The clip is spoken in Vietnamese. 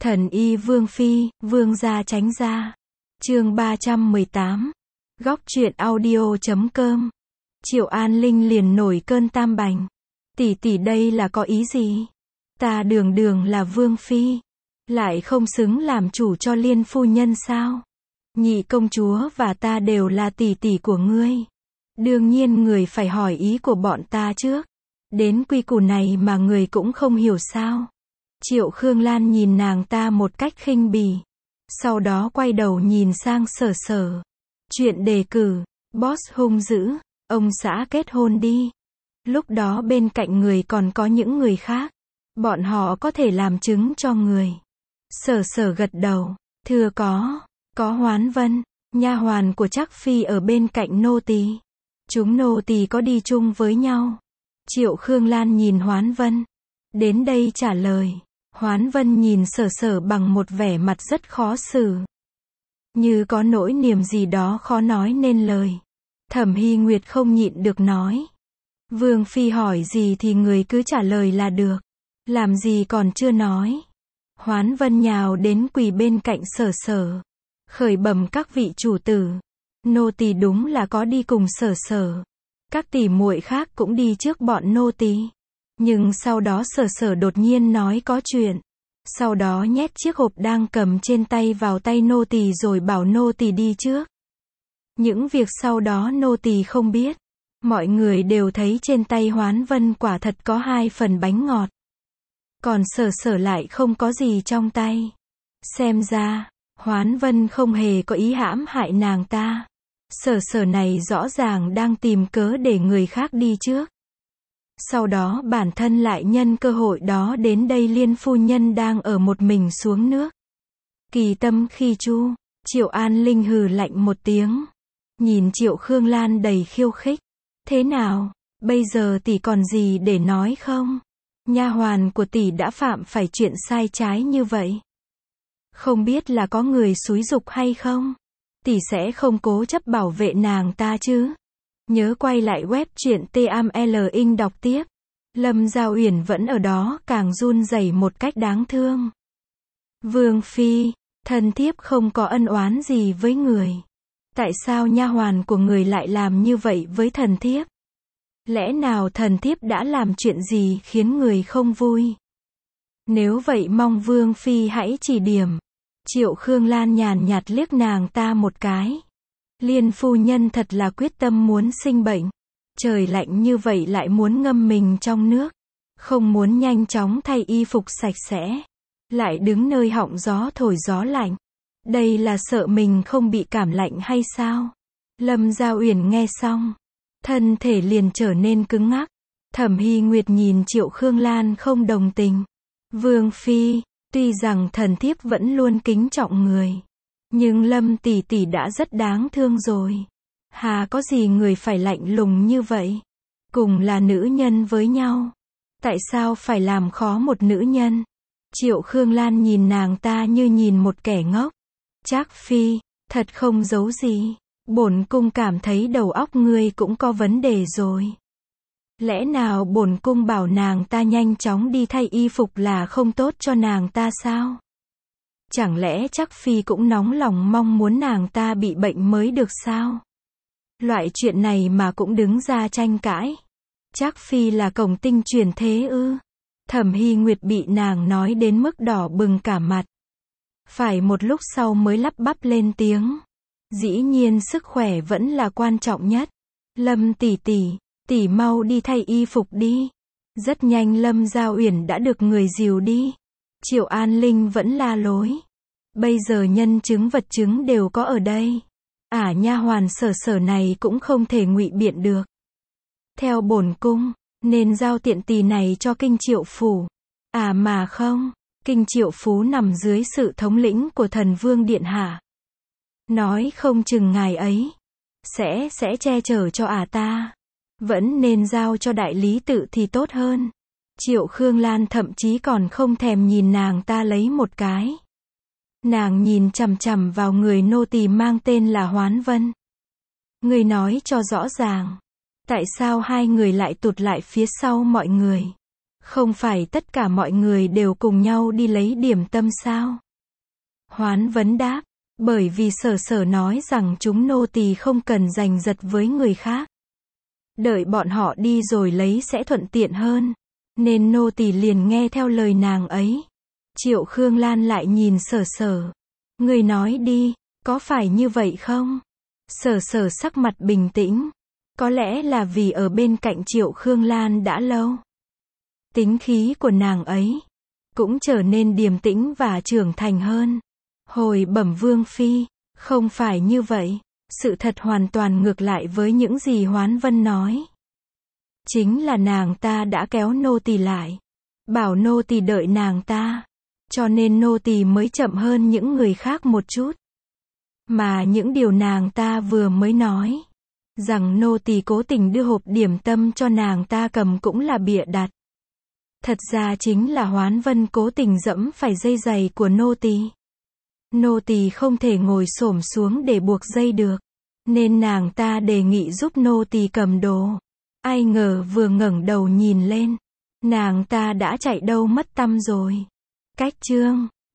Thần y Vương Phi, Vương gia tránh ra. Chương 318. Góc truyện audio.com. Triệu An Linh liền nổi cơn tam bành. Tỷ tỷ đây là có ý gì? Ta đường đường là Vương Phi, lại không xứng làm chủ cho Liên phu nhân sao? Nhị công chúa và ta đều là tỷ tỷ của ngươi. Đương nhiên người phải hỏi ý của bọn ta trước. Đến quy củ này mà người cũng không hiểu sao? Triệu Khương Lan nhìn nàng ta một cách khinh bỉ. Sau đó quay đầu nhìn sang Sở Sở. Chuyện đề cử, boss hung dữ, ông xã kết hôn đi. Lúc đó bên cạnh người còn có những người khác. Bọn họ có thể làm chứng cho người. Sở Sở gật đầu, thưa có Hoán Vân, nha hoàn của Trác Phi ở bên cạnh nô tỳ. Chúng nô tỳ có đi chung với nhau. Triệu Khương Lan nhìn Hoán Vân. Đến đây trả lời. Hoán Vân nhìn Sở Sở bằng một vẻ mặt rất khó xử. Như có nỗi niềm gì đó khó nói nên lời. Thẩm Hy Nguyệt không nhịn được nói. Vương Phi hỏi gì thì người cứ trả lời là được. Làm gì còn chưa nói. Hoán Vân nhào đến quỳ bên cạnh Sở Sở. Khởi bẩm các vị chủ tử. Nô tỳ đúng là có đi cùng Sở Sở. Các tỷ muội khác cũng đi trước bọn nô tỳ. Nhưng sau đó Sở Sở đột nhiên nói có chuyện. Sau đó nhét chiếc hộp đang cầm trên tay vào tay nô tỳ rồi bảo nô tỳ đi trước. Những việc sau đó nô tỳ không biết. Mọi người đều thấy trên tay Hoán Vân quả thật có 2 phần bánh ngọt. Còn Sở Sở lại không có gì trong tay. Xem ra, Hoán Vân không hề có ý hãm hại nàng ta. Sở Sở này rõ ràng đang tìm cớ để người khác đi trước. Sau đó bản thân lại nhân cơ hội đó đến đây. Liên phu nhân đang ở một mình xuống nước. Kỳ tâm khi chu. Triệu An Linh hừ lạnh một tiếng. Nhìn Triệu Khương Lan đầy khiêu khích. Thế nào, bây giờ tỷ còn gì để nói không? Nha hoàn của tỷ đã phạm phải chuyện sai trái như vậy. Không biết là có người xúi giục hay không? Tỷ sẽ không cố chấp bảo vệ nàng ta chứ? Nhớ quay lại web truyện TML Inc đọc tiếp. Lâm Giao Uyển vẫn ở đó, càng run rẩy một cách đáng thương. Vương Phi, thần thiếp không có ân oán gì với người. Tại sao nha hoàn của người lại làm như vậy với thần thiếp? Lẽ nào thần thiếp đã làm chuyện gì khiến người không vui? Nếu vậy mong Vương Phi hãy chỉ điểm. Triệu Khương Lan nhàn nhạt liếc nàng ta một cái. Liên phu nhân thật là quyết tâm muốn sinh bệnh. Trời lạnh như vậy lại muốn ngâm mình trong nước. Không muốn nhanh chóng thay y phục sạch sẽ. Lại đứng nơi họng gió thổi gió lạnh. Đây là sợ mình không bị cảm lạnh hay sao? Lâm Giao Uyển nghe xong. Thân thể liền trở nên cứng ngắc. Thẩm Hy Nguyệt nhìn Triệu Khương Lan không đồng tình. Vương Phi, tuy rằng thần thiếp vẫn luôn kính trọng người. Nhưng Lâm tỷ tỷ đã rất đáng thương rồi. Hà có gì người phải lạnh lùng như vậy? Cùng là nữ nhân với nhau. Tại sao phải làm khó một nữ nhân? Triệu Khương Lan nhìn nàng ta như nhìn một kẻ ngốc. Trác Phi, thật không giấu gì. Bổn cung cảm thấy đầu óc ngươi cũng có vấn đề rồi. Lẽ nào bổn cung bảo nàng ta nhanh chóng đi thay y phục là không tốt cho nàng ta sao? Chẳng lẽ Trác Phi cũng nóng lòng mong muốn nàng ta bị bệnh mới được sao? Loại chuyện này mà cũng đứng ra tranh cãi. Trác Phi là cổng tinh truyền thế ư? Thẩm Hy Nguyệt bị nàng nói đến mức đỏ bừng cả mặt. Phải một lúc sau mới lắp bắp lên tiếng. Dĩ nhiên sức khỏe vẫn là quan trọng nhất. Lâm tỷ tỷ, tỷ mau đi thay y phục đi. Rất nhanh Lâm Giao Uyển đã được người dìu đi. Triệu An Linh vẫn la lối. Bây giờ nhân chứng vật chứng đều có ở đây. Nha hoàn Sở Sở này cũng không thể ngụy biện được. Theo bổn cung, nên giao tiện tỳ này cho Kinh Triệu Phủ. Mà không, Kinh Triệu Phú nằm dưới sự thống lĩnh của Thần Vương Điện Hạ. Nói không chừng ngài ấy sẽ che chở cho ta. Vẫn nên giao cho đại lý tự thì tốt hơn. Triệu Khương Lan thậm chí còn không thèm nhìn nàng ta lấy một cái. Nàng nhìn chằm chằm vào người nô tỳ mang tên là Hoán Vân. Người nói cho rõ ràng. Tại sao hai người lại tụt lại phía sau mọi người? Không phải tất cả mọi người đều cùng nhau đi lấy điểm tâm sao? Hoán vấn đáp, bởi vì Sở Sở nói rằng chúng nô tỳ không cần giành giật với người khác. Đợi bọn họ đi rồi lấy sẽ thuận tiện hơn. Nên nô tỳ liền nghe theo lời nàng ấy. Triệu Khương Lan lại nhìn Sở Sở. Người nói đi, có phải như vậy không? Sở Sở sắc mặt bình tĩnh. Có lẽ là vì ở bên cạnh Triệu Khương Lan đã lâu. Tính khí của nàng ấy cũng trở nên điềm tĩnh và trưởng thành hơn. Hồi bẩm Vương Phi, không phải như vậy. Sự thật hoàn toàn ngược lại với những gì Hoán Vân nói. Chính là nàng ta đã kéo nô tỳ lại. Bảo nô tỳ đợi nàng ta. Cho nên nô tỳ mới chậm hơn những người khác một chút. Mà những điều nàng ta vừa mới nói. Rằng nô tỳ cố tình đưa hộp điểm tâm cho nàng ta cầm cũng là bịa đặt. Thật ra chính là Hoán Vân cố tình giẫm phải dây giày của nô tỳ. Nô tỳ không thể ngồi xổm xuống để buộc dây được. Nên nàng ta đề nghị giúp nô tỳ cầm đồ. Ai ngờ vừa ngẩng đầu nhìn lên. Nàng ta đã chạy đâu mất tăm rồi. Cách chương